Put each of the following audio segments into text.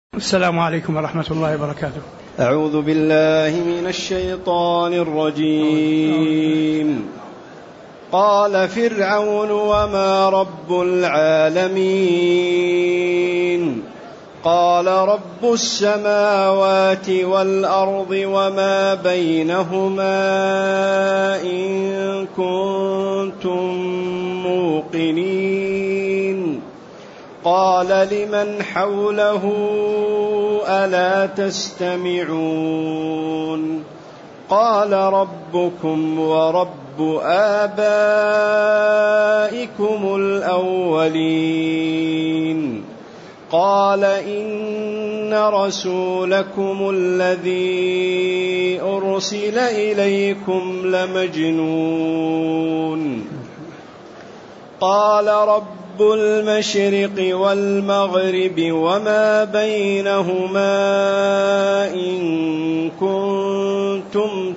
السلام عليكم ورحمة الله وبركاته. أعوذ بالله من الشيطان الرجيم. قال فرعون وما رب العالمين؟ قال رب السماوات والأرض وما بينهما إن كنتم موقنين. قال لمن حوله ألا تستمعون؟ قال ربكم ورب آبائكم الأولين. قال إن رسولكم الذي أرسل إليكم لمجنون. قال رب المشرق والمغرب وما بينهما إن كنتم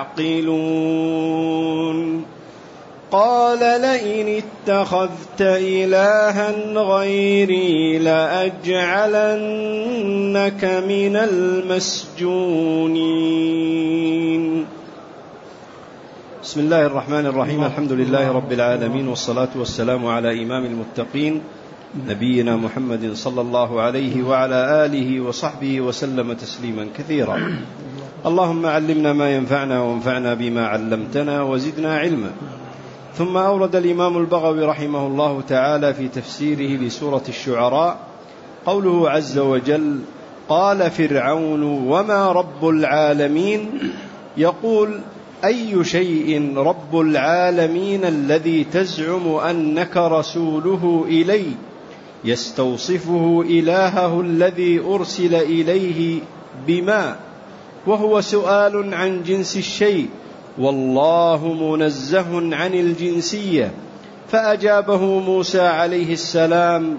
تعقلون. قال لئن اتخذت إلها غيري لأجعلنك من المسجونين. بسم الله الرحمن الرحيم. الحمد لله رب العالمين، والصلاة والسلام على إمام المتقين نبينا محمد صلى الله عليه وعلى آله وصحبه وسلم تسليما كثيرا. اللهم علمنا ما ينفعنا وانفعنا بما علمتنا وزدنا علما. ثم أورد الإمام البغوي رحمه الله تعالى في تفسيره لسورة الشعراء قوله عز وجل: قال فرعون وما رب العالمين؟ يقول: أي شيء رب العالمين الذي تزعم أنك رسوله إليه؟ يستوصفه إلهه الذي أرسل إليه بما، وهو سؤال عن جنس الشيء، والله منزه عن الجنسية. فأجابه موسى عليه السلام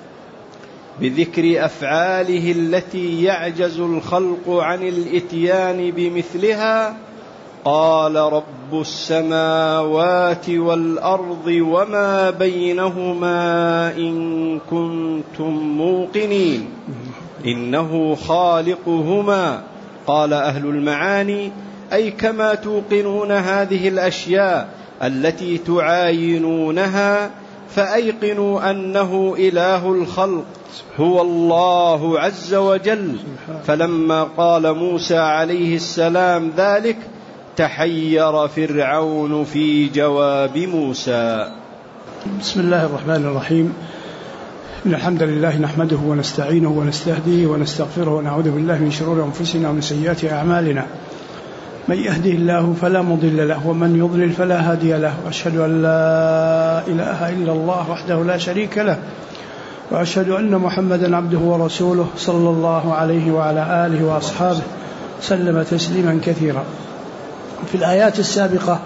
بذكر أفعاله التي يعجز الخلق عن الإتيان بمثلها. قال رب السماوات والأرض وما بينهما إن كنتم موقنين إنه خالقهما. قال أهل المعاني: أي كما توقنون هذه الأشياء التي تعاينونها فأيقنوا أنه إله الخلق هو الله عز وجل. فلما قال موسى عليه السلام ذلك تحير فرعون في جواب موسى. بسم الله الرحمن الرحيم. إن الحمد لله نحمده ونستعينه ونستهديه ونستغفره ونعوذ بالله من شرور أنفسنا ومن سيئات أعمالنا. من يهده الله فلا مضل له ومن يضلل فلا هادي له، وأشهد أن لا إله إلا الله وحده لا شريك له، وأشهد أن محمدا عبده ورسوله صلى الله عليه وعلى آله وأصحابه سلم تسليما كثيرا. في الآيات السابقة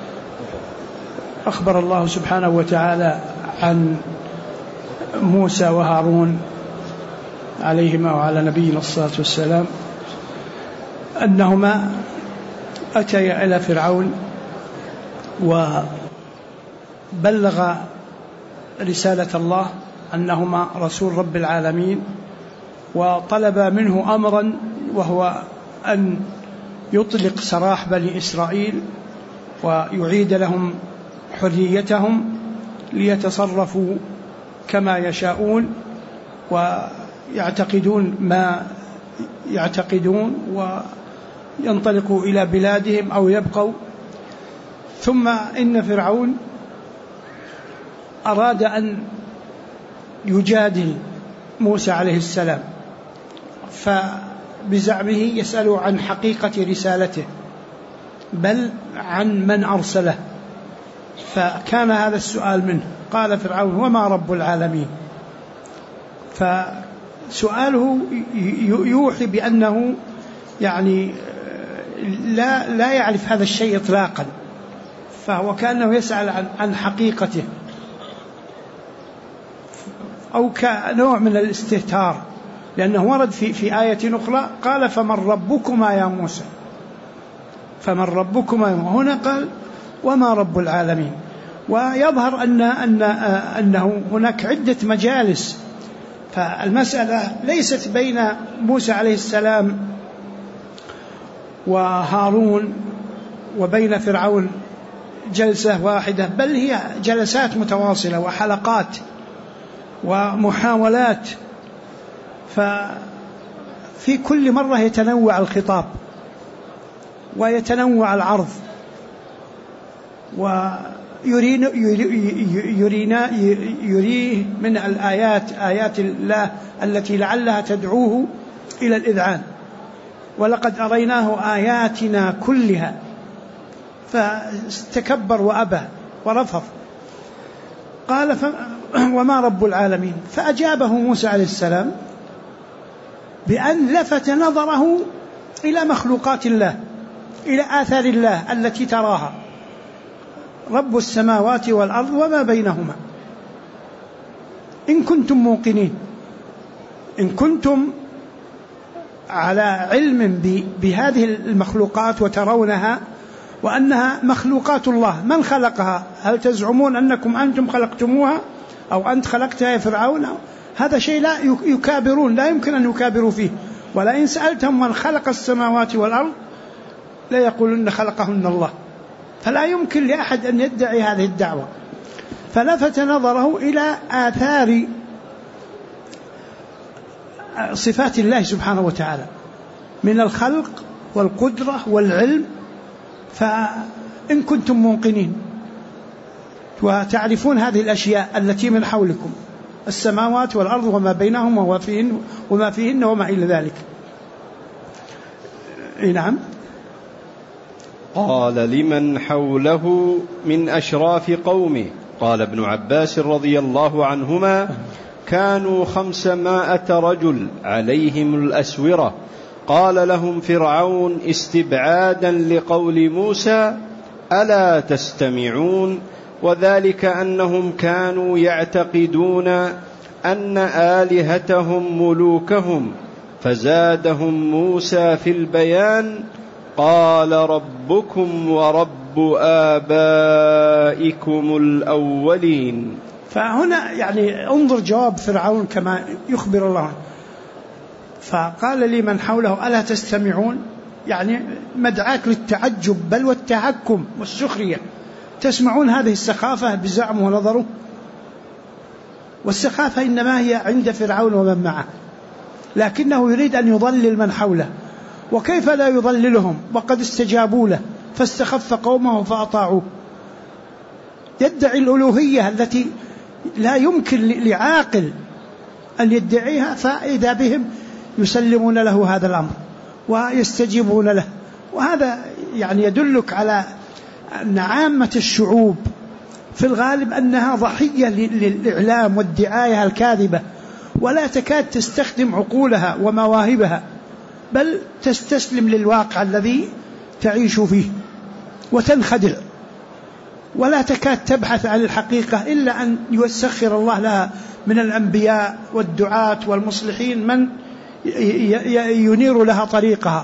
أخبر الله سبحانه وتعالى عن موسى وهارون عليهما وعلى نبينا الصلاة والسلام أنهما أتيا إلى فرعون وبلغ رسالة الله أنهما رسول رب العالمين، وطلب منه أمرا وهو أن يطلق سراح بني إسرائيل ويعيد لهم حريتهم ليتصرفوا كما يشاءون ويعتقدون ما يعتقدون وينطلقوا إلى بلادهم أو يبقوا. ثم إن فرعون أراد أن يجادل موسى عليه السلام، فبزعمه يسأل عن حقيقة رسالته بل عن من أرسله، فكان هذا السؤال منه. قال فرعون وما رب العالمين؟ فسؤاله يوحي بأنه يعني لا يعرف هذا الشيء إطلاقا، فهو كأنه يسأل عن حقيقته أو كنوع من الاستهتار، لأنه ورد في آية أخرى قال فمن ربكما يا موسى، فمن ربكما. هنا قال وما رب العالمين. ويظهر أنه هناك عدة مجالس فالمسألة ليست بين موسى عليه السلام وهارون وبين فرعون جلسة واحدة، بل هي جلسات متواصلة وحلقات ومحاولات، ففي كل مرة يتنوع الخطاب ويتنوع العرض، يريه من الآيات آيات الله التي لعلها تدعوه إلى الإذعان. ولقد أريناه آياتنا كلها فاستكبر وأبى ورفض. قال وما رب العالمين؟ فأجابه موسى عليه السلام بأن لفت نظره إلى مخلوقات الله، إلى آثار الله التي تراها، رب السماوات والأرض وما بينهما، إن كنتم موقنين، إن كنتم على علم بهذه المخلوقات وترونها وأنها مخلوقات الله، من خلقها؟ هل تزعمون أنكم أنتم خلقتموها أو أنت خلقتها يا فرعون؟ هذا شيء لا يكابرون، لا يمكن أن يكابروا فيه. ولئن سألتم من خلق السماوات والأرض لا يقولون خلقهن الله، فلا يمكن لأحد أن يدعي هذه الدعوة. فلفت نظره إلى آثار صفات الله سبحانه وتعالى من الخلق والقدرة والعلم، فإن كنتم موقنين وتعرفون هذه الأشياء التي من حولكم، السماوات والأرض وما بينهما وما فيهن وما إلى ذلك. نعم. قال لمن حوله من أشراف قومه. قال ابن عباس رضي الله عنهما: كانوا 500 رجل عليهم الأسورة. قال لهم فرعون استبعادا لقول موسى: ألا تستمعون؟ وذلك أنهم كانوا يعتقدون أن آلهتهم ملوكهم، فزادهم موسى في البيان: قال ربكم ورب آبائكم الأولين. فهنا يعني انظر جواب فرعون كما يخبر الله. فقال لمن حوله: ألا تستمعون؟ يعني مدعاك للتعجب بل والتهكم والسخرية. تسمعون هذه السخافة بزعم ونظره؟ والسخافة إنما هي عند فرعون ومن معه، لكنه يريد أن يضلل من حوله. وكيف لا يضللهم وقد استجابوا له فاستخف قومه فأطاعوه؟ يدعي الألوهية التي لا يمكن لعاقل أن يدعيها، فإذا بهم يسلمون له هذا الأمر ويستجيبون له. وهذا يعني يدلك على أن عامة الشعوب في الغالب أنها ضحية للإعلام والدعاية الكاذبة، ولا تكاد تستخدم عقولها ومواهبها، بل تستسلم للواقع الذي تعيش فيه وتنخدع، ولا تكاد تبحث عن الحقيقة إلا أن يسخر الله لها من الأنبياء والدعاة والمصلحين من ينير لها طريقها.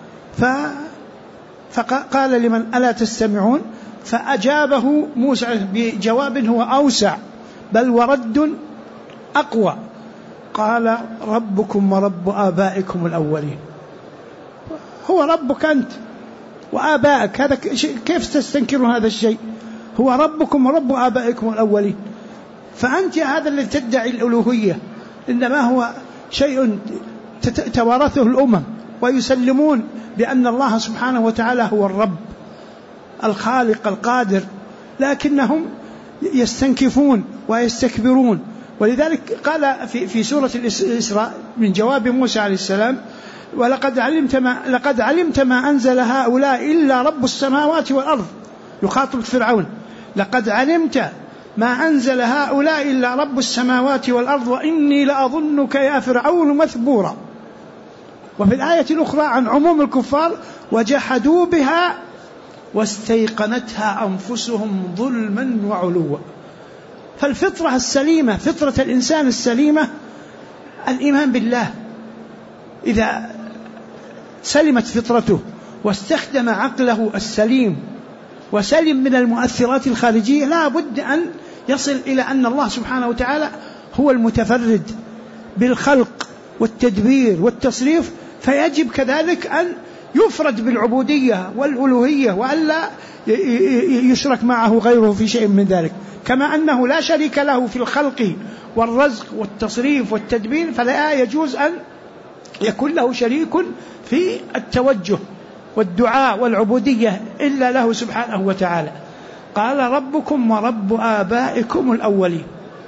فقال لمن: ألا تستمعون؟ فأجابه موسى بجواب هو أوسع بل ورد أقوى. قال: ربكم ورب آبائكم الأولين. هو ربك أنت وآبائك، هذا كيف تستنكرون هذا الشيء؟ هو ربكم ورب آبائكم الأولين. فأنت هذا اللي تدعي الألوهية إنما هو شيء توارثه الأمم، ويسلمون بأن الله سبحانه وتعالى هو الرب الخالق القادر، لكنهم يستنكفون ويستكبرون. ولذلك قال في سورة الإسراء من جواب موسى عليه السلام: لقد علمت ما أنزل هؤلاء إلا رب السماوات والأرض. يخاطب فرعون: لقد علمت ما أنزل هؤلاء إلا رب السماوات والأرض وإني لأظنك يا فرعون مثبورا. وفي الآية الأخرى عن عموم الكفار: وجحدوا بها واستيقنتها أنفسهم ظلما وعلوا. فالفطرة السليمة، فطرة الإنسان السليمة، الإيمان بالله. إذا سلمت فطرته واستخدم عقله السليم وسلم من المؤثرات الخارجية، لا بد أن يصل إلى أن الله سبحانه وتعالى هو المتفرد بالخلق والتدبير والتصريف، فيجب كذلك أن يفرد بالعبودية والألوهية، وألا يشرك معه غيره في شيء من ذلك. كما أنه لا شريك له في الخلق والرزق والتصريف والتدبير، فلا يجوز أن يكون له شريك في التوجه والدعاء والعبودية إلا له سبحانه وتعالى. قال ربكم ورب آبائكم الأولين.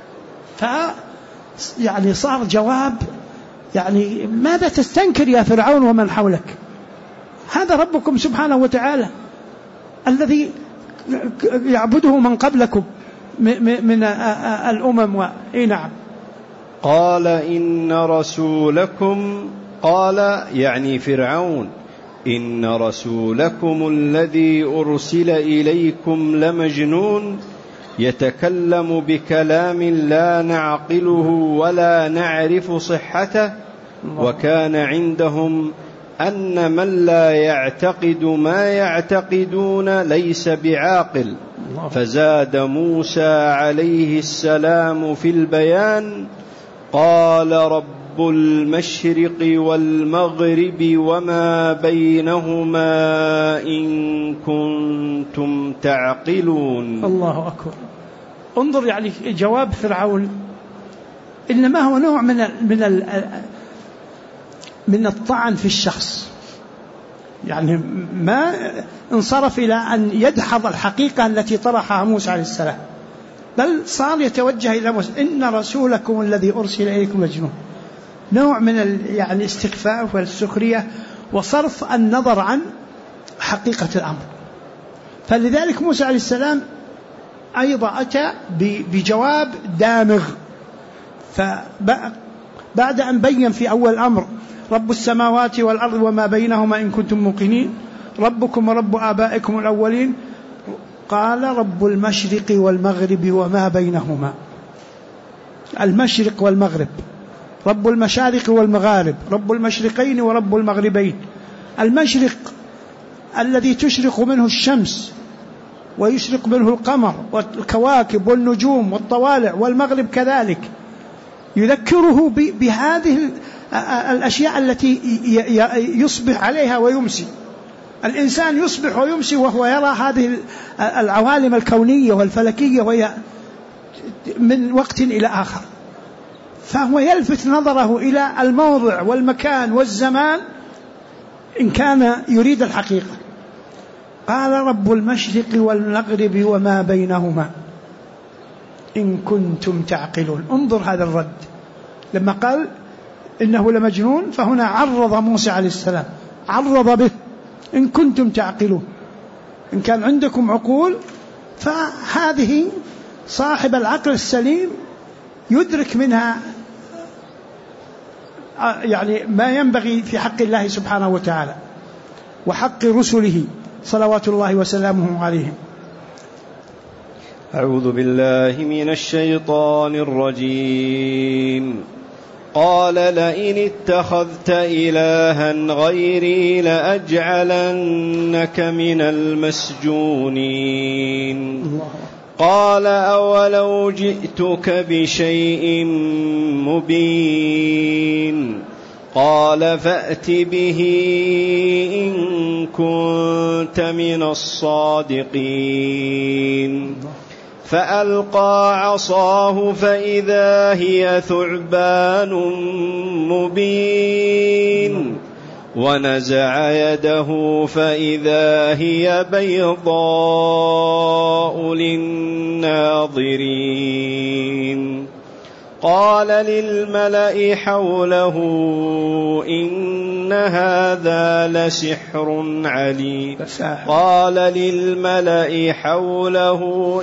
يعني صار جواب، يعني ماذا تستنكر يا فرعون ومن حولك؟ هذا ربكم سبحانه وتعالى الذي يعبده من قبلكم من الأمم. نعم. قال إن رسولكم، قال يعني فرعون، إن رسولكم الذي أرسل إليكم لمجنون يتكلم بكلام لا نعقله ولا نعرف صحته، وكان عندهم أن من لا يعتقد ما يعتقدون ليس بعاقل. فزاد موسى عليه السلام في البيان، قال رب المشرق والمغرب وما بينهما إن كنتم تعقلون. الله أكبر. انظر يعني جواب فرعون إنما هو نوع من الطعن في الشخص، يعني ما انصرف إلى أن يدحض الحقيقة التي طرحها موسى عليه السلام، بل صار يتوجه إلى موسى إن رسولكم الذي أرسل إليكم مجنون. نوع من يعني استخفاف والسخرية وصرف النظر عن حقيقة الأمر. فلذلك موسى عليه السلام أيضا أتى بجواب دامغ. فبعد أن بين في أول الأمر رب السماوات والأرض وما بينهما إن كنتم موقنين، ربكم ورب آبائكم الأولين، قال رب المشرق والمغرب وما بينهما. المشرق والمغرب، رب المشارق والمغارب، رب المشرقين ورب المغربين. المشرق الذي تشرق منه الشمس ويشرق منه القمر والكواكب والنجوم والطوالع، والمغرب كذلك يذكره بهذه الأشياء التي يصبح عليها ويمسي. الإنسان يصبح ويمسي وهو يرى هذه العوالم الكونية والفلكية وهي من وقت إلى آخر، فهو يلفت نظره إلى الموضع والمكان والزمان إن كان يريد الحقيقة. قال رب المشرق والمغرب وما بينهما إن كنتم تعقلون. انظر هذا الرد، لما قال إنه لمجنون فهنا عرض موسى عليه السلام، عرض به إن كنتم تعقلون، إن كان عندكم عقول. فهذه صاحب العقل السليم يدرك منها يعني ما ينبغي في حق الله سبحانه وتعالى وحق رسله صلوات الله وسلامه عليهم. أعوذ بالله من الشيطان الرجيم. قال لئن اتخذت إلها غيري لأجعلنك من المسجونين. قال أولو جئتك بشيء مبين. قال فأت به إن كنت من الصادقين. فألقى عصاه فإذا هي ثعبان مبين، ونزع يده فإذا هي بيضاء للناظرين. قال للملأ حوله إن هذا لسحر عليم. قال للملأ حوله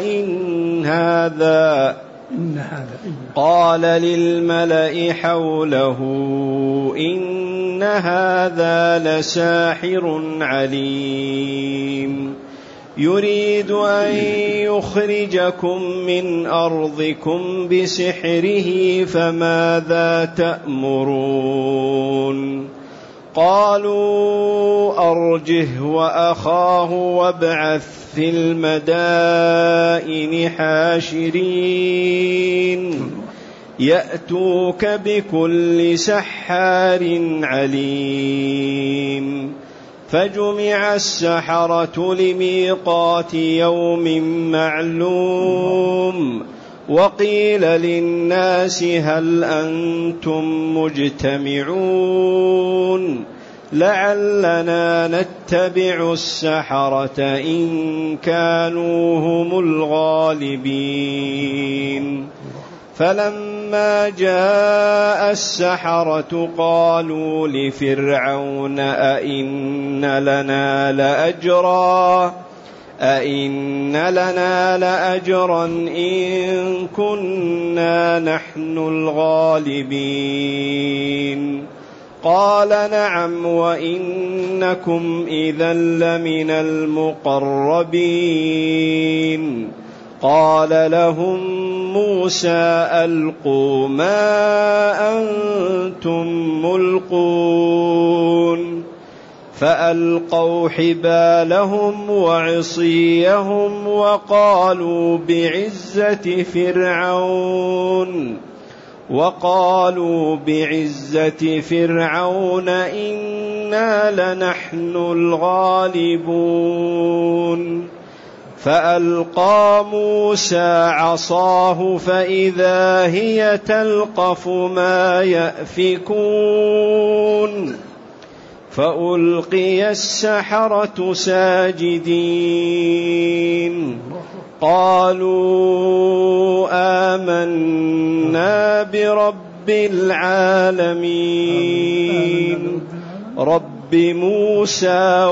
إن هذا لساحر عليم، يريد أن يخرجكم من أرضكم بسحره فماذا تأمرون؟ قالوا أرجه وأخاه وابعث في المدائن حاشرين يأتوك بكل سحار عليم. فجمع السحرة لميقات يوم معلوم وقيل للناس هل أنتم مجتمعون لعلنا نتبع السحرة إن كانوا هم الغالبين. فلما جاء السحرة قالوا لفرعون أئن لنا لأجرا إن كنا نحن الغالبين. قال نعم وإنكم إذا لمن المقربين. قال لهم موسى ألقوا ما أنتم ملقون. فألقوا حبالهم وعصيهم وقالوا بعزة فرعون إنا لنحن الغالبون. فألقى موسى عصاه فإذا هي تلقف ما يأفكون. فألقي السحرة ساجدين قالوا آمنا برب العالمين رب موسى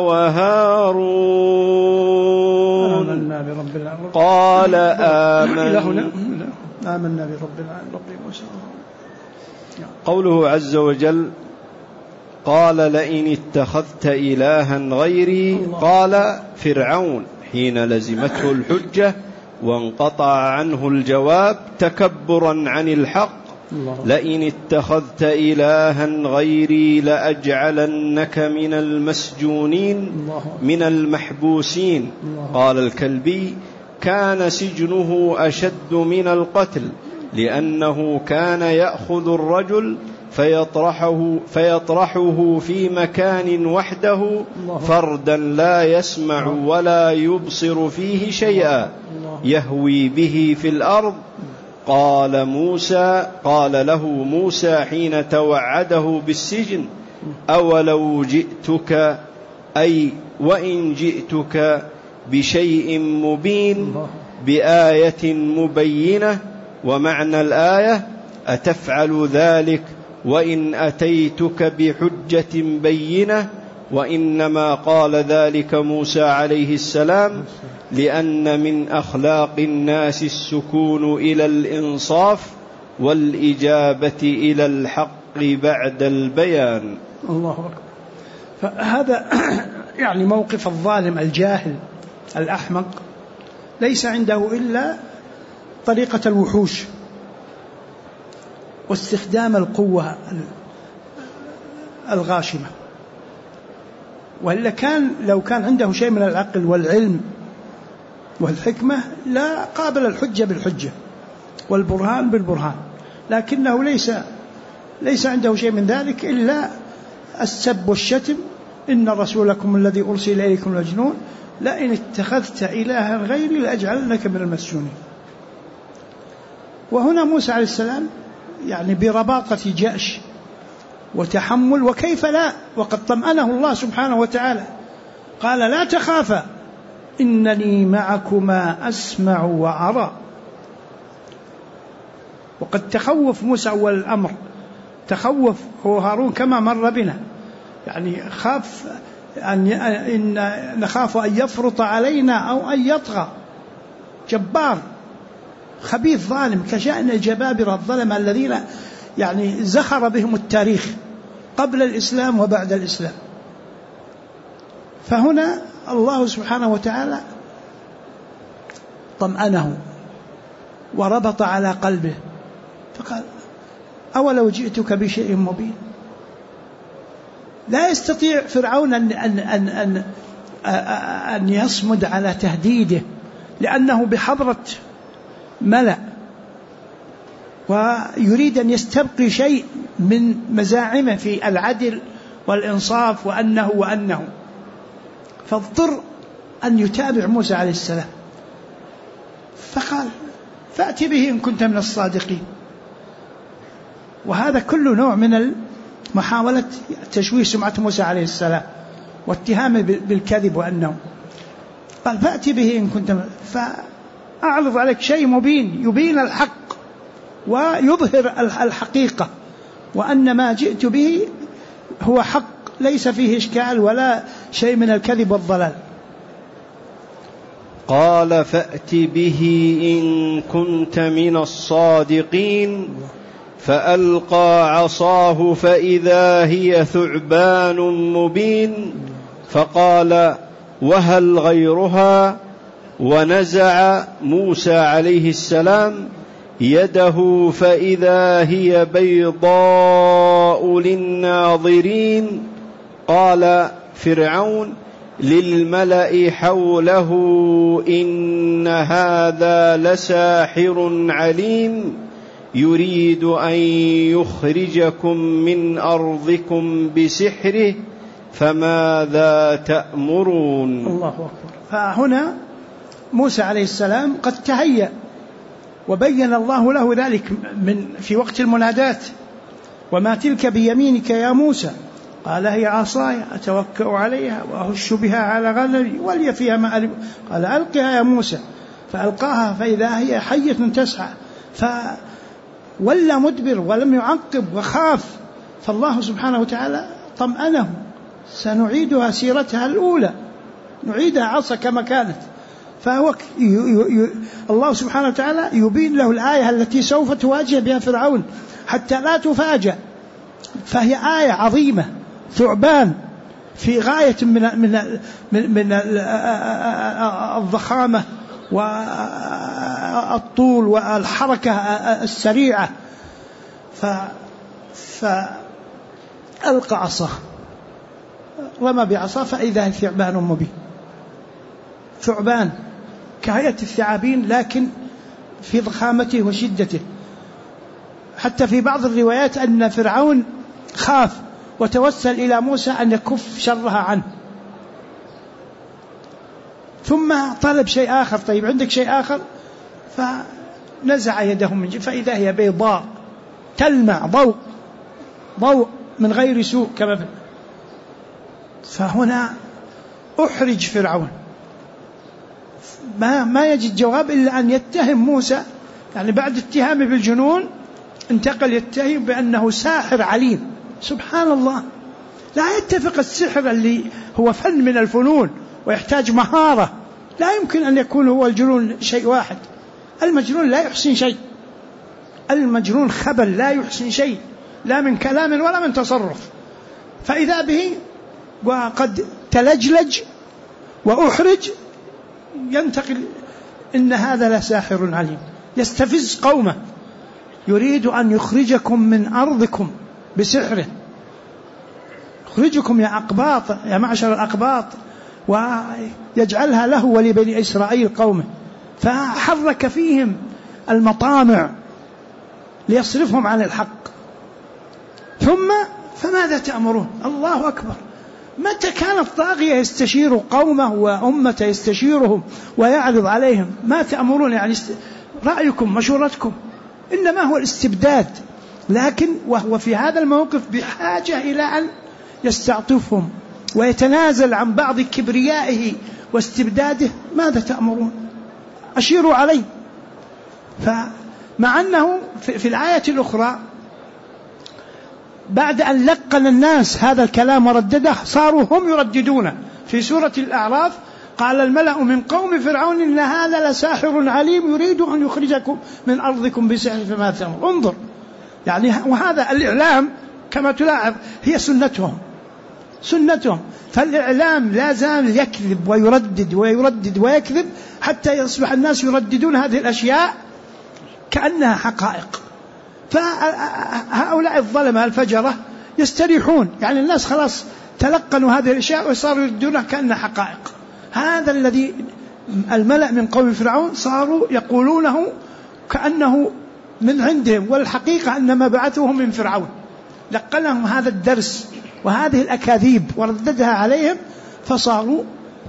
وهارون. قال آمنا برب العالمين رب موسى وهارون. قوله عز وجل قال لئن اتخذت إلها غيري. قال فرعون حين لزمته الحجة وانقطع عنه الجواب تكبرا عن الحق لئن اتخذت إلها غيري لأجعلنك من المسجونين من المحبوسين. قال الكلبي كان سجنه أشد من القتل لأنه كان يأخذ الرجل فيطرحه في مكان وحده فردا لا يسمع ولا يبصر فيه شيئا يهوي به في الأرض. قال له موسى حين توعده بالسجن أولو جئتك أي وإن جئتك بشيء مبين بآية مبينة. ومعنى الآية أتفعل ذلك وإن أتيتك بحجة بينة. وإنما قال ذلك موسى عليه السلام لأن من أخلاق الناس السكون إلى الإنصاف والإجابة إلى الحق بعد البيان. الله أكبر. فهذا يعني موقف الظالم الجاهل الأحمق ليس عنده إلا طريقة الوحوش واستخدام القوة الغاشمة. وإلا لو كان عنده شيء من العقل والعلم والحكمة لا قابل الحجة بالحجة والبرهان بالبرهان، لكنه ليس عنده شيء من ذلك إلا السب والشتم. إن رسولكم الذي أرسل إليكم لمجنون لئن اتخذت إلها غيري لأجعلنك من المسجونين. وهنا موسى عليه السلام يعني برباطة جأش وتحمل، وكيف لا وقد طمأنه الله سبحانه وتعالى قال لا تخافا إنني معكما أسمع وأرى. وقد تخوف موسى أول الأمر، تخوف هو هارون كما مر بنا، يعني خاف إن نخاف أن يفرط علينا أو أن يطغى. جبار خبيث ظالم كشأن الجبابرة الظلمة الذين يعني زخر بهم التاريخ قبل الإسلام وبعد الإسلام. فهنا الله سبحانه وتعالى طمأنه وربط على قلبه فقال أولو جئتك بشيء مبين. لا يستطيع فرعون أن يصمد على تهديده لأنه بحضرة ملأ ويريد أن يستبقي شيء من مزاعمه في العدل والإنصاف وأنه فاضطر أن يتابع موسى عليه السلام، فقال فأتي به إن كنت من الصادقين. وهذا كله نوع من محاولة تشويه سمعة موسى عليه السلام واتهامه بالكذب وأنه قال فأتي به إن كنت فأعرض عليك شيء مبين يبين الحق ويظهر الحقيقة وأن ما جئت به هو حق ليس فيه إشكال ولا شيء من الكذب والضلال. قال فأت به إن كنت من الصادقين فألقى عصاه فإذا هي ثعبان مبين فقال وهل غيرها؟ ونزع موسى عليه السلام يده فإذا هي بيضاء للناظرين. قال فرعون للملأ حوله إن هذا لساحر عليم يريد أن يخرجكم من أرضكم بسحره فماذا تأمرون؟ الله أكبر. فهنا موسى عليه السلام قد تهيأ وبين الله له ذلك في وقت المنادات وما تلك بيمينك يا موسى؟ قال هي عصاي أتوكأ عليها وأهش بها على غنمي ولي فيها مآرب. قال ألقها يا موسى فألقاها فإذا هي حية تسعى فولى مدبر ولم يعقب وخاف. فالله سبحانه وتعالى طمأنه سنعيدها سيرتها الأولى نعيدها عصا كما كانت. فهو الله سبحانه وتعالى يبين له الآية التي سوف تواجه بها فرعون حتى لا تفاجأ. فهي آية عظيمة ثعبان في غاية من الضخامة والطول والحركة السريعة. فألقى عصاه رمى بعصاه فإذا هي ثعبان مبين. ثعبان كهيئة الثعابين لكن في ضخامته وشدته. حتى في بعض الروايات أن فرعون خاف وتوسل إلى موسى أن يكف شرها عنه ثم طلب شيء آخر. طيب عندك شيء آخر؟ فنزع يده من فإذا هي بيضاء تلمع ضوء من غير سوء كما فهنا أحرج فرعون ما يجد جواب إلا أن يتهم موسى. يعني بعد اتهامه بالجنون انتقل يتهم بأنه ساحر عليم. سبحان الله، لا يتفق السحر اللي هو فن من الفنون ويحتاج مهارة، لا يمكن أن يكون هو الجنون شيء واحد. المجنون لا يحسن شيء، المجنون خبل لا يحسن شيء لا من كلام ولا من تصرف. فإذا به وقد تلجلج وأحرج ينتقل إن هذا لساحر عليم يستفز قومه يريد أن يخرجكم من أرضكم بسحره. يخرجكم يا أقباط يا معشر الأقباط ويجعلها له ولبني إسرائيل قومه. فحرك فيهم المطامع ليصرفهم عن الحق. ثم فماذا تأمرون؟ الله أكبر. متى كان الطاغية يستشير قومه وأمة يستشيرهم ويعرض عليهم ما تأمرون؟ يعني رأيكم مشورتكم، إنما هو الاستبداد. لكن وهو في هذا الموقف بحاجة إلى أن يستعطفهم ويتنازل عن بعض كبريائه واستبداده. ماذا تأمرون؟ أشيروا عليه. فمع أنه في الآية الأخرى بعد أن لقن الناس هذا الكلام وردده صاروا هم يرددونه. في سورة الأعراف قال الملأ من قوم فرعون إن هذا لساحر عليم يريد أن يخرجكم من أرضكم بسحر فما تأمر. انظر يعني، وهذا الإعلام كما تلاحظ هي سنتهم. فالإعلام لا زال يكذب ويردد ويكذب حتى يصبح الناس يرددون هذه الأشياء كأنها حقائق. فهؤلاء الظلمة الفجرة يستريحون، يعني الناس خلاص تلقنوا هذه الأشياء وصاروا يردونها كأنها حقائق. هذا الذي الملأ من قوم فرعون صاروا يقولونه كأنه من عندهم، والحقيقة أن ما بعثوهم من فرعون لقنهم هذا الدرس وهذه الأكاذيب ورددها عليهم، فصاروا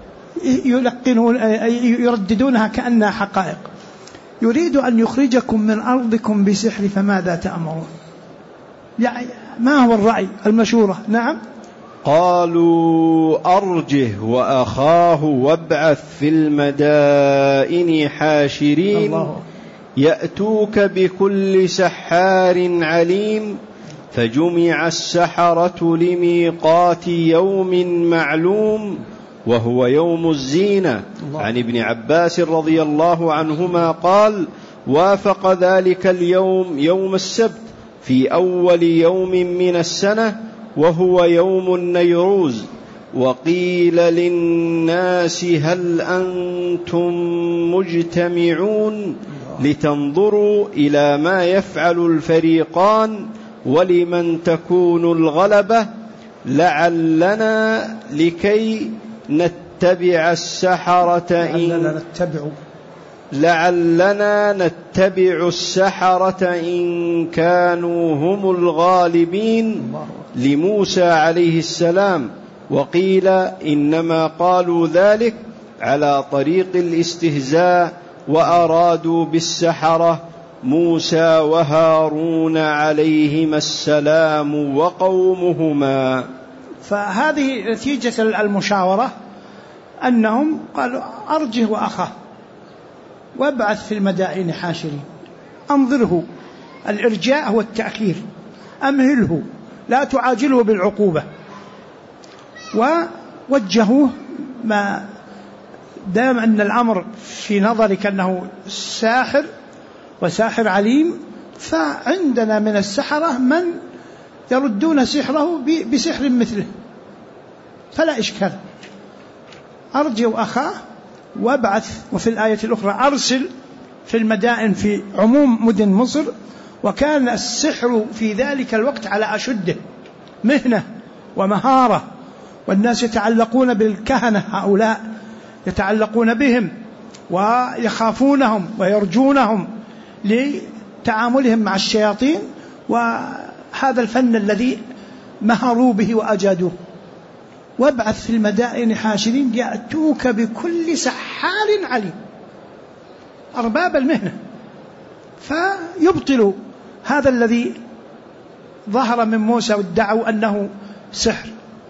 يرددونها كأنها حقائق. يريد أن يخرجكم من أرضكم بسحر فماذا تأمرون؟ يعني ما هو الرأي المشورة؟ نعم. قالوا أرجه وأخاه وابعث في المدائن حاشرين يأتوك بكل سحار عليم. فجمع السحرة لميقات يوم معلوم وهو يوم الزينة. عن ابن عباس رضي الله عنهما قال: وافق ذلك اليوم يوم السبت في أول يوم من السنة وهو يوم النيروز. وقيل للناس: هل أنتم مجتمعون لتنظروا إلى ما يفعل الفريقان ولمن تكون الغلبة لعلنا لكي نتبع السحرة لعلنا نتبع السحرة إن كانوا هم الغالبين لموسى عليه السلام. وقيل إنما قالوا ذلك على طريق الاستهزاء وأرادوا بالسحرة موسى وهارون عليهما السلام وقومهما. فهذه نتيجة المشاورة، أنهم قالوا: أرجه وأخاه وابعث في المدائن حاشرين. أنظره، الإرجاء هو التأخير، أمهله، لا تعاجله بالعقوبة. ووجهوه، ما دام أن الأمر في نظرك أنه ساحر وساحر عليم، فعندنا من السحرة من يردون سحره بسحر مثله، فلا إشكال. أرجع أخاه وابعث. وفي الآية الأخرى أرسل في المدائن في عموم مدن مصر، وكان السحر في ذلك الوقت على أشده، مهنة ومهارة، والناس يتعلقون بالكهنة، هؤلاء يتعلقون بهم ويخافونهم ويرجونهم لتعاملهم مع الشياطين، وهذا الفن الذي مهروا به وأجادوه. وابعث في المدائن حاشرين يأتوك بكل سحار عليم، أرباب المهنة، فيبطلوا هذا الذي ظهر من موسى وادعوا أنه سحر.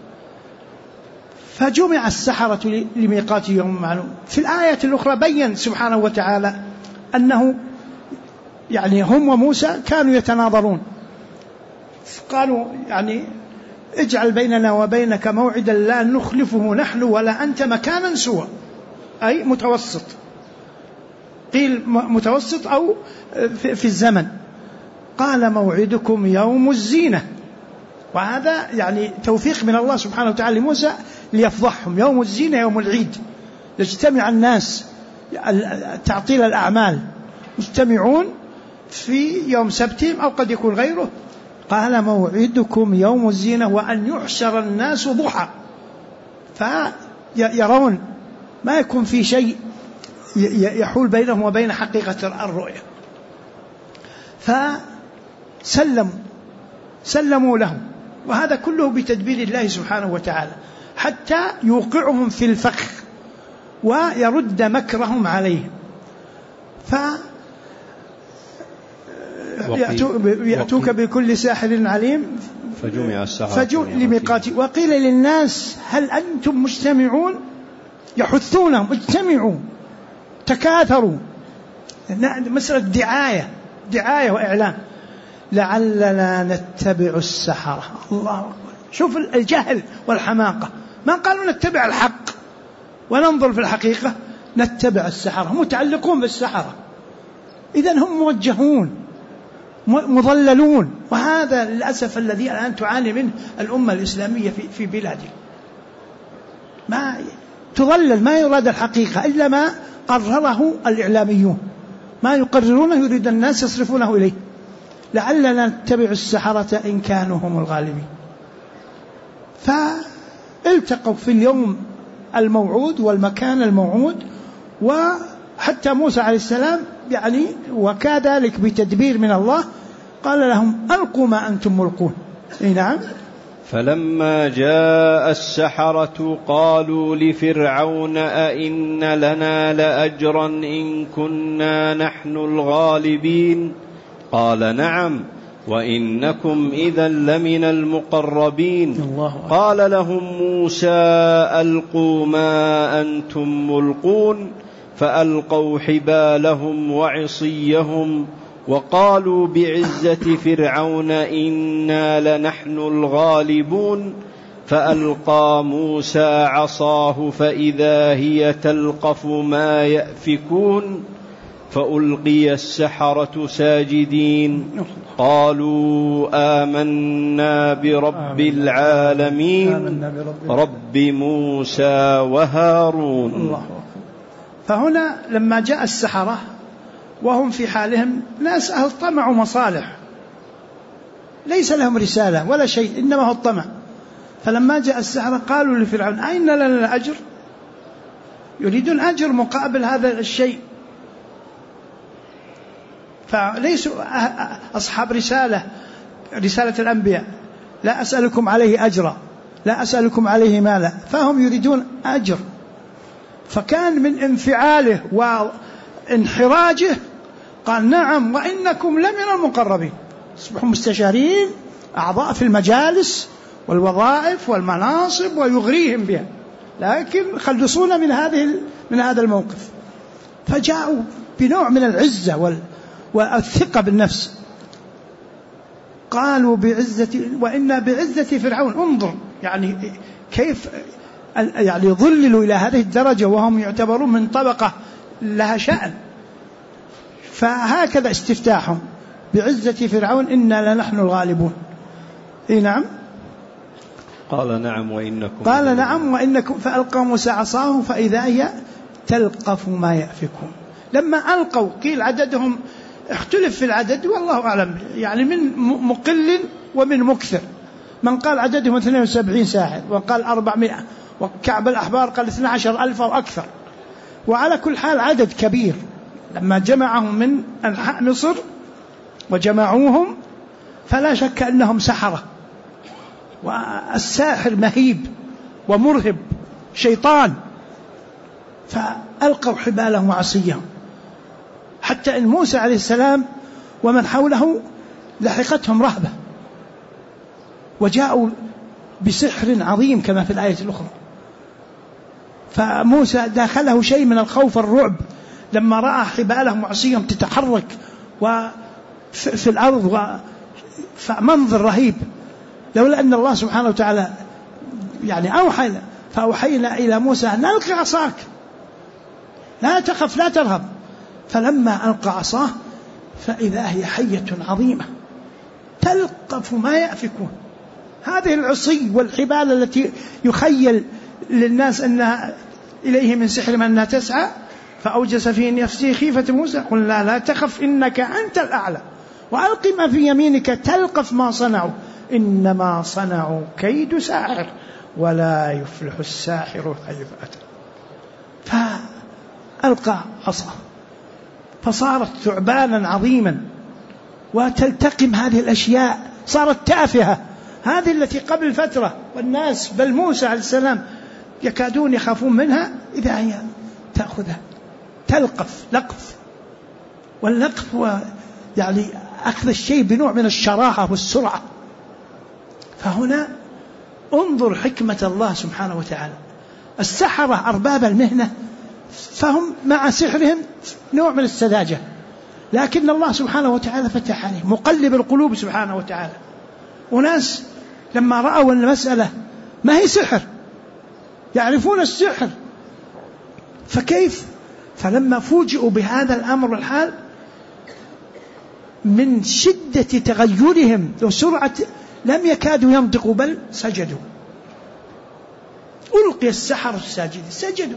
فجمع السحرة لميقات يوم معلوم. في الآية الأخرى بين سبحانه وتعالى أنه يعني هم وموسى كانوا يتناظرون، قالوا يعني: اجعل بيننا وبينك موعدا لا نخلفه نحن ولا أنت مكانا سوى، أي متوسط، قيل متوسط أو في الزمن. قال: موعدكم يوم الزينة. وهذا يعني توفيق من الله سبحانه وتعالى لموسى ليفضحهم. يوم الزينة يوم العيد، يجتمع الناس، تعطيل الأعمال، مجتمعون في يوم سبتهم أو قد يكون غيره. قال: موعدكم يوم الزينة وأن يحشر الناس ضحى، فيرون ما يكون في شيء يحول بينهم وبين حقيقة الرؤية. فسلموا لهم، وهذا كله بتدبير الله سبحانه وتعالى، حتى يوقعهم في الفخ ويرد مكرهم عليهم. يأتوك بكل ساحر عليم. فجمع السحرة لميقات. وقيل للناس: هل أنتم مجتمعون؟ يحثونهم: اجتمعوا، تكاثروا. مسألة دعاية وإعلان. لعلنا نتبع السحرة. الله أكبر، شوف الجهل والحماقة. ما قالوا نتبع الحق وننظر في الحقيقة، نتبع السحرة، متعلقون بالسحرة. إذن هم موجهون مضللون. وهذا للأسف الذي الآن تعاني منه الأمة الإسلامية في بلادنا، ما تضلل، ما يراد الحقيقة إلا ما قرره الإعلاميون، ما يقررونه يريد الناس يصرفونه إليه. لعلنا نتبع السحرة إن كانوا هم الغالبين. فالتقوا في اليوم الموعود والمكان الموعود، وحتى موسى عليه السلام يعني وكذلك بتدبير من الله قال لهم ألقوا ما أنتم ملقون. نعم. فلما جاء السحرة قالوا لفرعون أئن لنا لأجرا إن كنا نحن الغالبين قال نعم وإنكم إذا لمن المقربين. قال لهم موسى ألقوا ما أنتم ملقون فألقوا حبالهم وعصيهم وقالوا بعزة فرعون إنا لنحن الغالبون فألقى موسى عصاه فإذا هي تلقف ما يأفكون فألقي السحرة ساجدين قالوا آمنا برب العالمين رب موسى وهارون. الله. فهنا لما جاء السحرة وهم في حالهم ناس أهل طمع ومصالح ليس لهم رسالة ولا شيء إنما هو الطمع، فلما جاء السحرة قالوا لفرعون أين لنا الأجر؟ يريدون أجر مقابل هذا الشيء، فليسوا أصحاب رسالة الأنبياء، لا أسألكم عليه أجرا لا أسألكم عليه مالا، فهم يريدون أجر. فكان من انفعاله وانحراجه قال نعم وإنكم لمن المقربين. يصبحوا مستشارين أعضاء في المجالس والوظائف والمناصب ويغريهم بها، لكن خلصونا من هذا الموقف. فجاءوا بنوع من العزة والثقة بالنفس. قالوا وإنا بعزة فرعون. انظر يعني كيف يعني ظللوا إلى هذه الدرجة وهم يعتبرون من طبقة لها شأن. فهكذا استفتاحهم بعزة فرعون إنا لنحن الغالبون. نعم. قال نعم وإنكم فألقى موسى عصاه فإذا هي تلقف ما يأفكون. لما ألقوا قيل عددهم اختلف في العدد والله أعلم، يعني من مقل ومن مكثر. من قال عددهم 72 ساحر وقال 400، وكعب الأحبار قال 12,000 أو أكثر. وعلى كل حال عدد كبير. لما جمعهم من أنحاء مصر وجمعوهم فلا شك أنهم سحرة، والساحر مهيب ومرهب شيطان. فألقوا حبالهم وعصيهم حتى إن موسى عليه السلام ومن حوله لحقتهم رهبة وجاءوا بسحر عظيم كما في الآية الأخرى. فموسى داخله شيء من الخوف والرعب لما رأى حبالهم وعصيهم تتحرك وفي الأرض، فمنظر رهيب. لولا أن الله سبحانه وتعالى يعني فأوحينا إلى موسى أن ألقي عصاك لا تخف لا ترهب. فلما ألقى عصاه فإذا هي حية عظيمة تلقف ما يأفكون. هذه العصي والحبال التي يخيل للناس أنها إليه من سحر من أنها تسعى، فأوجس في نفسه خيفة موسى قلنا لا تخف إنك أنت الأعلى وألق ما في يمينك تلقف ما صنعوا إنما صنعوا كيد ساحر ولا يفلح الساحر حيث أتى. فألقى عصاه فصارت ثعبانا عظيما وتلتقم هذه الأشياء، صارت تافهة هذه التي قبل فترة والناس بل موسى عليه السلام يكادون يخافون منها، إذا هي تأخذها تلقف لقف. واللقف هو يعني أخذ الشيء بنوع من الشراهة والسرعة. فهنا انظر حكمة الله سبحانه وتعالى. السحرة أرباب المهنة فهم مع سحرهم نوع من السذاجة، لكن الله سبحانه وتعالى فتح عليه مقلب القلوب سبحانه وتعالى. وناس لما رأوا المسألة ما هي سحر يعرفون السحر، فكيف؟ فلما فوجئوا بهذا الأمر والحال من شدة تغيرهم وسرعة لم يكادوا ينطقوا بل سجدوا. ألقي السحرة الساجدين سجدوا،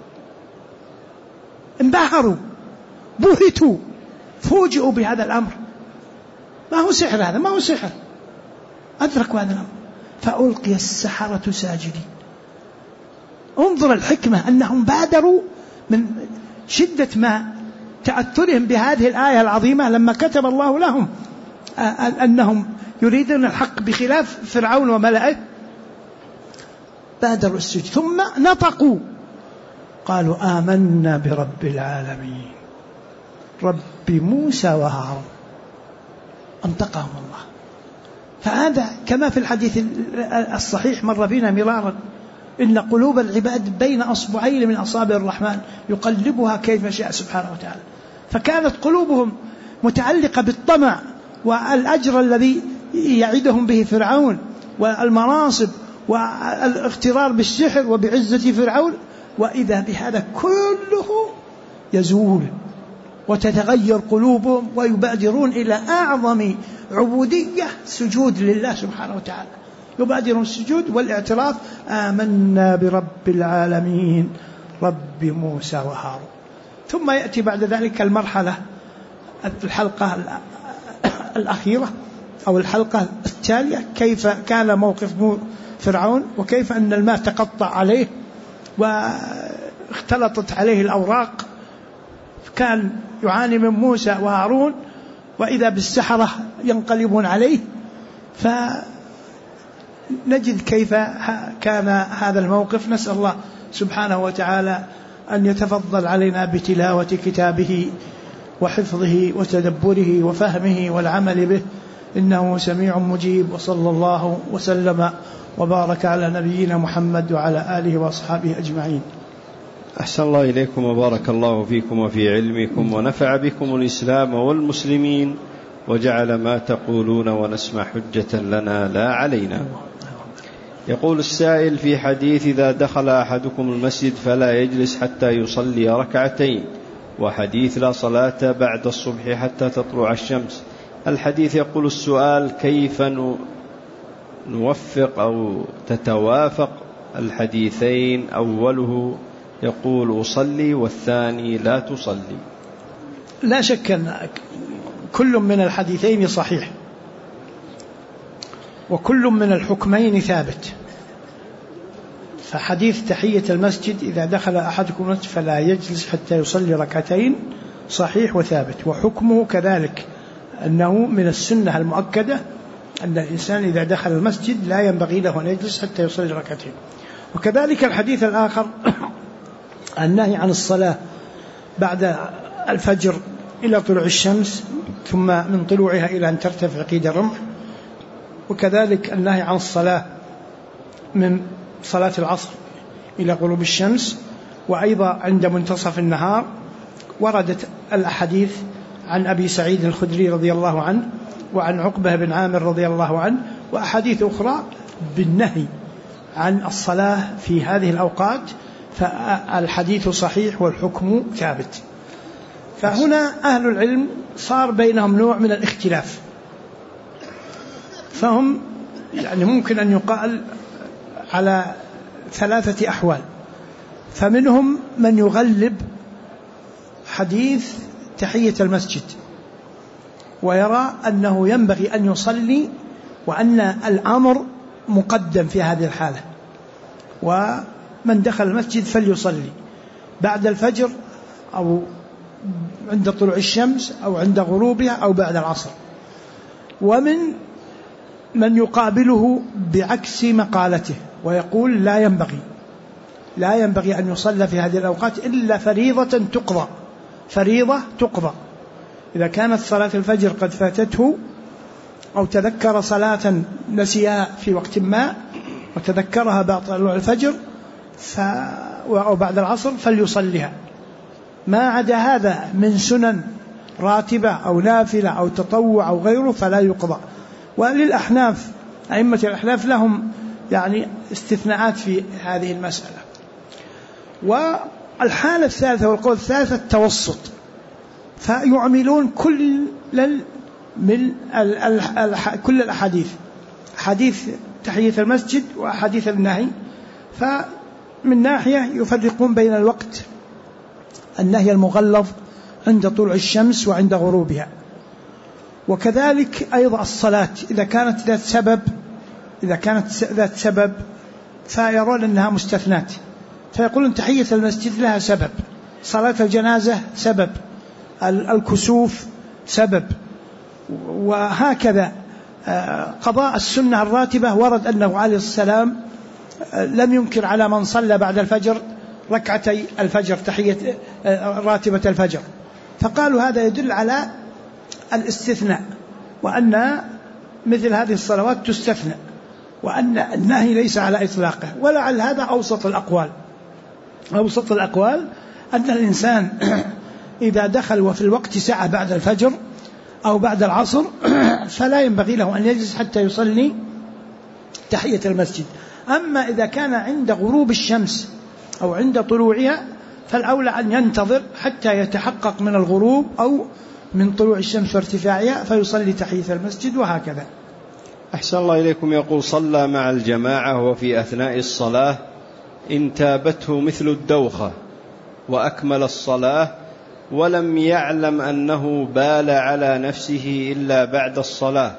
انبهروا بهتوا فوجئوا بهذا الأمر. ما هو سحر هذا، ما هو سحر، أدركوا هذا الأمر. فألقي السحرة ساجدين. انظر الحكمة أنهم بادروا من شدة ما تأثرهم بهذه الآية العظيمة لما كتب الله لهم أنهم يريدون الحق بخلاف فرعون وملئه بادروا السجود، ثم نطقوا قالوا آمنا برب العالمين رب موسى وهارون، أنطقهم الله. فهذا كما في الحديث الصحيح مر بنا مرارا، إن قلوب العباد بين أصبعين من أصابع الرحمن يقلبها كيف شاء سبحانه وتعالى. فكانت قلوبهم متعلقة بالطمع والأجر الذي يعدهم به فرعون والمناصب والاغترار بالسحر وبعزة فرعون، وإذا بهذا كله يزول وتتغير قلوبهم ويبادرون إلى أعظم عبودية سجود لله سبحانه وتعالى، يبادرون السجود والاعتراف آمنا برب العالمين رب موسى وهارون. ثم يأتي بعد ذلك المرحلة الحلقة الأخيرة أو الحلقة التالية، كيف كان موقف فرعون وكيف أن الماء تقطع عليه واختلطت عليه الأوراق، كان يعاني من موسى وهارون وإذا بالسحرة ينقلبون عليه. فنجد كيف كان هذا الموقف. نسأل الله سبحانه وتعالى أن يتفضل علينا بتلاوة كتابه وحفظه وتدبره وفهمه والعمل به، إنه سميع مجيب. وصلى الله وسلم وبارك على نبينا محمد وعلى آله وأصحابه أجمعين. أحسن الله إليكم وبارك الله فيكم وفي علمكم ونفع بكم الإسلام والمسلمين، وجعل ما تقولون ونسمع حجة لنا لا علينا. يقول السائل: في حديث إذا دخل أحدكم المسجد فلا يجلس حتى يصلي ركعتين، وحديث لا صلاة بعد الصبح حتى تطلع الشمس، الحديث يقول السؤال: كيف نوفق أو تتوافق الحديثين؟ أوله يقول أصلي والثاني لا تصلي. لا شك أن كل من الحديثين صحيح، وكل من الحكمين ثابت. فحديث تحية المسجد إذا دخل أحدكم المسجد فلا يجلس حتى يصلي ركعتين صحيح وثابت، وحكمه كذلك أنه من السنة المؤكدة أن الإنسان إذا دخل المسجد لا ينبغي له أن يجلس حتى يصلي ركعتين. وكذلك الحديث الآخر النهي عن الصلاة بعد الفجر إلى طلوع الشمس، ثم من طلوعها إلى أن ترتفع قيد الرمح، وكذلك النهي عن الصلاة من صلاة العصر إلى غروب الشمس، وأيضا عند منتصف النهار. وردت الأحاديث عن أبي سعيد الخدري رضي الله عنه وعن عقبة بن عامر رضي الله عنه، وأحاديث أخرى بالنهي عن الصلاة في هذه الأوقات، فالحديث صحيح والحكم ثابت. فهنا أهل العلم صار بينهم نوع من الاختلاف، فهم يعني ممكن أن يقال على 3 أحوال. فمنهم من يغلب حديث تحية المسجد ويرى أنه ينبغي أن يصلي، وأن الأمر مقدم في هذه الحالة، ومن دخل المسجد فليصلي بعد الفجر أو عند طلوع الشمس أو عند غروبها أو بعد العصر. ومن من يقابله بعكس مقالته ويقول لا ينبغي أن يصلى في هذه الأوقات إلا فريضة تقضى إذا كانت صلاة الفجر قد فاتته أو تذكر صلاة نسيها في وقت ما وتذكرها بعد طلوع الفجر أو بعد العصر فليصليها. ما عدا هذا من سنن راتبة أو نافلة أو تطوع أو غيره فلا يقضى. وللأحناف أئمة الأحناف لهم يعني استثناءات في هذه المسألة. والحالة الثالثة والقول الثالث التوسط، فيعملون كل الأحاديث، حديث تحية المسجد وحديث النهي. فمن ناحية يفرقون بين الوقت النهي المغلظ عند طلوع الشمس وعند غروبها، وكذلك أيضا الصلاة إذا كانت ذات سبب فيرون أنها مستثنات، فيقولون تحية المسجد لها سبب، صلاة الجنازة سبب، الكسوف سبب. وهكذا قضاء السنة الراتبة ورد أنه عليه السلام لم ينكر على من صلى بعد الفجر ركعتي الفجر تحية راتبة الفجر، فقالوا هذا يدل على الاستثناء، وأن مثل هذه الصلوات تستثنى، وأن النهي ليس على إطلاقه. ولعل هذا أوسط الأقوال أن الإنسان إذا دخل وفي الوقت ساعة بعد الفجر أو بعد العصر فلا ينبغي له أن يجلس حتى يصلي تحية المسجد. أما إذا كان عند غروب الشمس أو عند طلوعها فالأولى أن ينتظر حتى يتحقق من الغروب أو من طلوع الشمس وارتفاعها فيصلي تحية المسجد، وهكذا. أحسن الله إليكم. يقول: صلى مع الجماعة وفي أثناء الصلاة انتابته مثل الدوخة وأكمل الصلاة ولم يعلم أنه بال على نفسه إلا بعد الصلاة،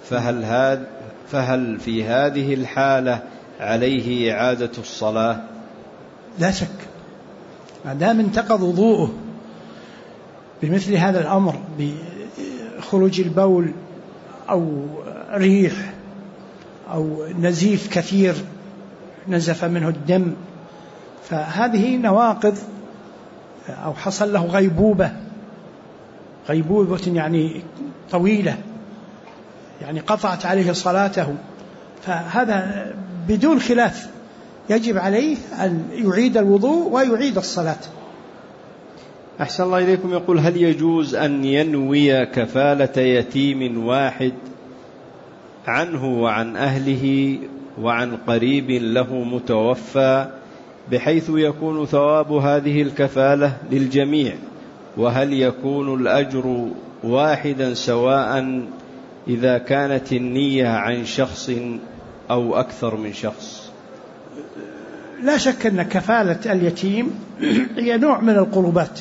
فهل في هذه الحالة عليه إعادة الصلاة؟ لا شك، ما دام انتقض وضوءه بمثل هذا الأمر، بخروج البول أو ريح أو نزيف كثير نزف منه الدم، فهذه نواقض، أو حصل له غيبوبة يعني طويلة، يعني قطعت عليه صلاته، فهذا بدون خلاف يجب عليه أن يعيد الوضوء ويعيد الصلاة. أحسن الله إليكم. يقول: هل يجوز أن ينوي كفالة يتيم واحد عنه وعن أهله وعن قريب له متوفى، بحيث يكون ثواب هذه الكفالة للجميع؟ وهل يكون الأجر واحدا سواء إذا كانت النية عن شخص أو أكثر من شخص؟ لا شك أن كفالة اليتيم هي نوع من القربات،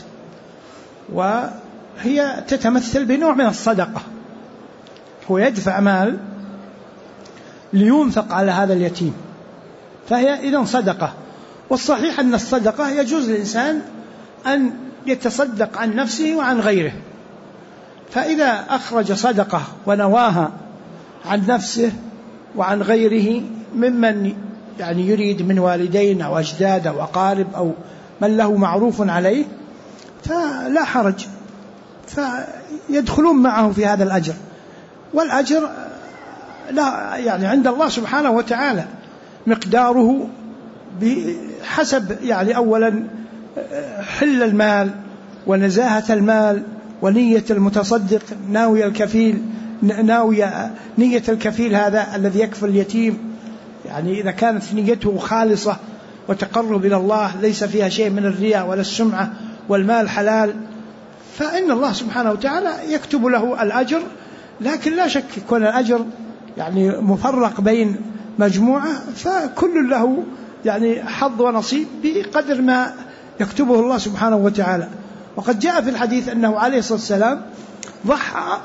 وهي تتمثل بنوع من الصدقة، هو يدفع مال لينفق على هذا اليتيم، فهي إذن صدقة. والصحيح أن الصدقة يجوز للإنسان أن يتصدق عن نفسه وعن غيره، فإذا أخرج صدقة ونواها عن نفسه وعن غيره ممن يعني يريد من والدين أو أجداد أو أقارب أو من له معروف عليه فلا حرج، فيدخلون معه في هذا الأجر. والأجر لا يعني عند الله سبحانه وتعالى مقداره بحسب يعني أولا حل المال ونزاهة المال ونية المتصدق ناوي نية الكفيل هذا الذي يكفل اليتيم، يعني إذا كانت نيته خالصة وتقرب إلى الله ليس فيها شيء من الرياء ولا السمعة والمال حلال، فإن الله سبحانه وتعالى يكتب له الأجر. لكن لا شك يكون الأجر يعني مفرق بين مجموعة، فكل له يعني حظ ونصيب بقدر ما يكتبه الله سبحانه وتعالى. وقد جاء في الحديث أنه عليه الصلاة والسلام ضحى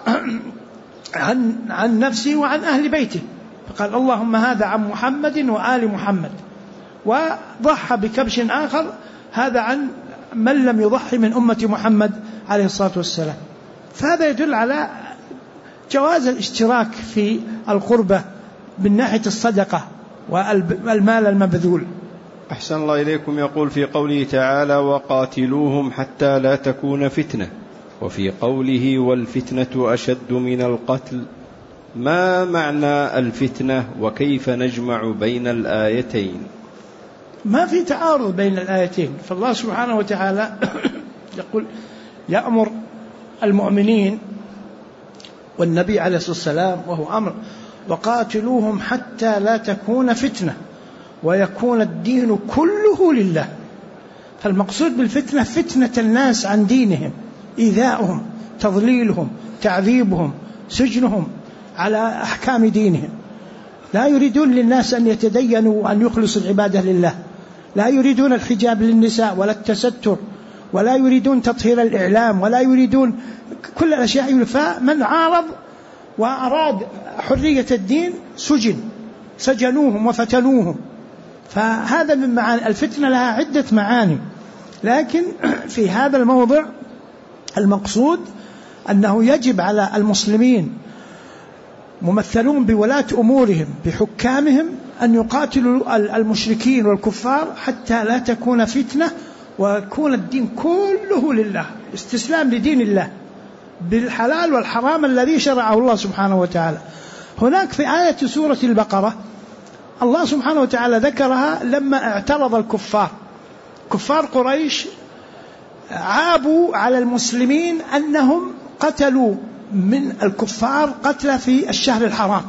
عن نفسه وعن أهل بيته، فقال: اللهم هذا عن محمد وآل محمد، وضحى بكبش آخر هذا عن من لم يضحي من أمة محمد عليه الصلاة والسلام. فهذا يدل على جواز الاشتراك في القربة من ناحية الصدقة والمال المبذول. أحسن الله إليكم. يقول: في قوله تعالى: وقاتلوهم حتى لا تكون فتنة، وفي قوله: والفتنة أشد من القتل، ما معنى الفتنة وكيف نجمع بين الآيتين؟ ما في تعارض بين الآيتين، فالله سبحانه وتعالى يقول يأمر المؤمنين والنبي عليه الصلاة والسلام وهو أمر: وقاتلوهم حتى لا تكون فتنة ويكون الدين كله لله. فالمقصود بالفتنة فتنة الناس عن دينهم، إيذاؤهم، تضليلهم، تعذيبهم، سجنهم على أحكام دينهم. لا يريدون للناس أن يتدينوا وأن يخلصوا العبادة لله، لا يريدون الحجاب للنساء ولا التستر، ولا يريدون تطهير الإعلام، ولا يريدون كل الأشياء. فمن عارض وأراد حرية الدين سجنوهم وفتنوهم. فهذا من معاني الفتنة، لها عدة معاني، لكن في هذا الموضع المقصود أنه يجب على المسلمين ممثلون بولاة أمورهم بحكامهم أن يقاتلوا المشركين والكفار حتى لا تكون فتنة ويكون الدين كله لله، استسلام لدين الله بالحلال والحرام الذي شرعه الله سبحانه وتعالى. هناك في آية سورة البقرة الله سبحانه وتعالى ذكرها لما اعترض الكفار، كفار قريش عابوا على المسلمين أنهم قتلوا من الكفار قتل في الشهر الحرام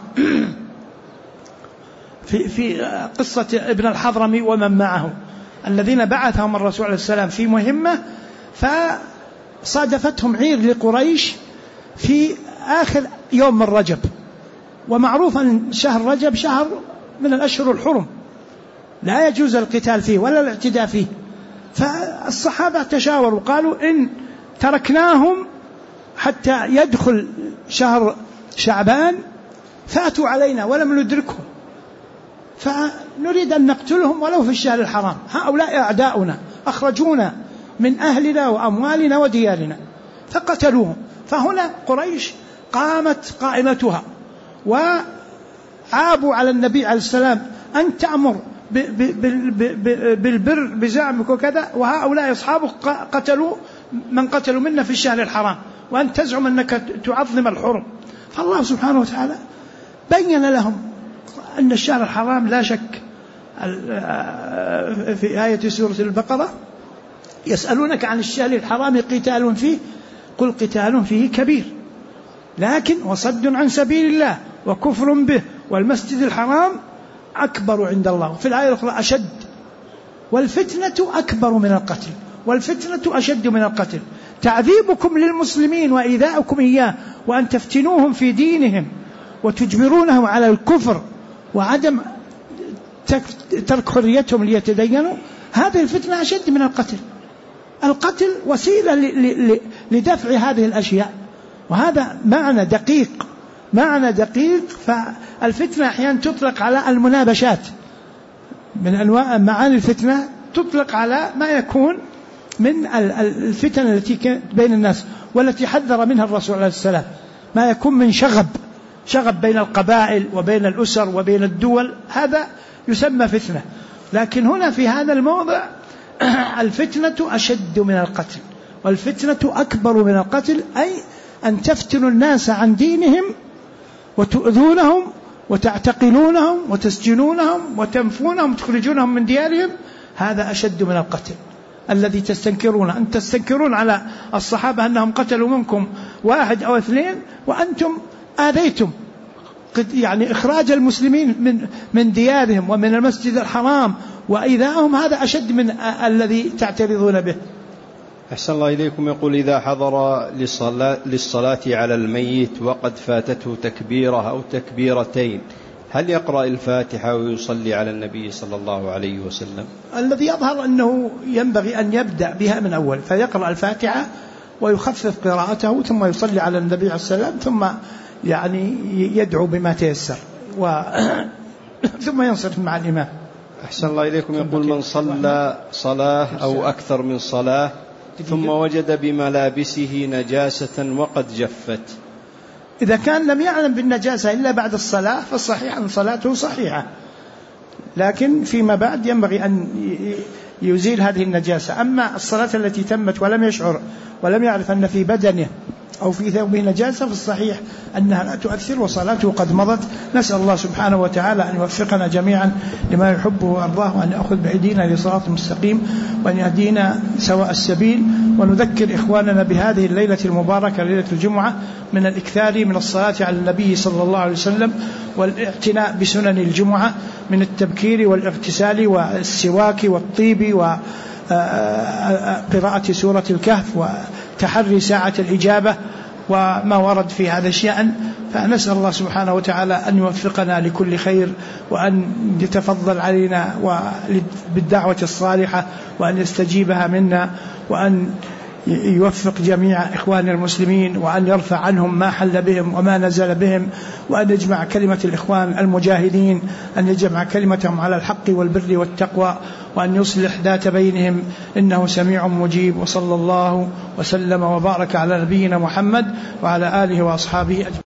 في قصة ابن الحضرمي ومن معه الذين بعثهم الرسول عليه السلام في مهمة، فصادفتهم عير لقريش في آخر يوم من رجب، ومعروف أن شهر رجب شهر من الأشهر الحرم لا يجوز القتال فيه ولا الاعتداء فيه. فالصحابة تشاوروا قالوا إن تركناهم حتى يدخل شهر شعبان فاتوا علينا ولم ندركهم، فنريد أن نقتلهم ولو في الشهر الحرام، هؤلاء أعداؤنا أخرجونا من أهلنا وأموالنا وديارنا فقتلوهم. فهنا قريش قامت قائمتها وعابوا على النبي عليه السلام أن تأمر بالبر بزعمك وكذا، وهؤلاء أصحابه قتلوا من قتلوا منا في الشهر الحرام، وأن تزعم أنك تعظم الحرم. فالله سبحانه وتعالى بين لهم أن الشهر الحرام لا شك. في آية سورة البقرة يسألونك عن الشهر الحرام قتال فيه قل قتال فيه كبير لكن وصد عن سبيل الله وكفر به والمسجد الحرام أكبر عند الله. في الآية الأخرى أشد، والفتنة أكبر من القتل، والفتنة أشد من القتل. تعذيبكم للمسلمين وإيذاؤكم إياه وأن تفتنوهم في دينهم وتجبرونهم على الكفر وعدم ترك حريتهم ليتدينوا، هذه الفتنة أشد من القتل. القتل وسيلة لدفع هذه الأشياء، وهذا معنى دقيق. فالفتنة أحيانا تطلق على المنابشات، من أنواع معاني الفتنة تطلق على ما يكون من الفتن التي كانت بين الناس والتي حذر منها الرسول عليه السلام، ما يكون من شغب بين القبائل وبين الأسر وبين الدول، هذا يسمى فتنة. لكن هنا في هذا الموضع الفتنة أشد من القتل، والفتنة أكبر من القتل، أي أن تفتنوا الناس عن دينهم وتؤذونهم وتعتقلونهم وتسجنونهم وتنفونهم وتخرجونهم من ديارهم، هذا أشد من القتل الذي تستنكرون. أن تستنكرون على الصحابة أنهم قتلوا منكم 1 أو 2، وأنتم آذيتم يعني إخراج المسلمين من ديارهم ومن المسجد الحرام وإيذاءهم، هذا أشد من الذي تعترضون به. أحسن الله إليكم. يقول إذا حضر للصلاة على الميت وقد فاتته تكبيرة أو تكبيرتين، هل يقرأ الفاتحة ويصلي على النبي صلى الله عليه وسلم؟ الذي يظهر أنه ينبغي أن يبدأ بها من أول، فيقرأ الفاتحة ويخفف قراءته ثم يصلي على النبي عليه السلام، ثم يعني يدعو بما تيسر ثم ينصرف مع الإمام. أحسن الله إليكم. يقول من صلى صلاة أو أكثر من صلاة ثم وجد بملابسه نجاسة وقد جفت، إذا كان لم يعلم بالنجاسة إلا بعد الصلاة فالصحيح أن صلاته صحيحة، لكن فيما بعد ينبغي أن يزيل هذه النجاسة. أما الصلاة التي تمت ولم يشعر ولم يعرف أن في بدنه أو في ثوبه نجاسة فالصحيح أنها لا تؤثر وصلاته قد مضت. نسأل الله سبحانه وتعالى أن يوفقنا جميعا لما يحبه وأرضاه، وأن يأخذ بأيدينا لصراط مستقيم، وأن يهدينا سواء السبيل. ونذكر إخواننا بهذه الليلة المباركة ليلة الجمعة من الإكثار من الصلاة على النبي صلى الله عليه وسلم والاعتناء بسنن الجمعة من التبكير والاغتسال والسواك والطيب وقراءة سورة الكهف وتحري ساعة الإجابة وما ورد في هذا الشأن. فنسأل الله سبحانه وتعالى أن يوفقنا لكل خير، وأن يتفضل علينا بالدعوة الصالحة، وأن يستجيبها منا، وأن يوفق جميع إخوان المسلمين، وأن يرفع عنهم ما حل بهم وما نزل بهم، وأن يجمع كلمة الإخوان المجاهدين، أن يجمع كلمتهم على الحق والبر والتقوى، وأن يصلح ذات بينهم، إنه سميع مجيب. وصلى الله وسلم وبارك على نبينا محمد وعلى آله وأصحابه أجمعين.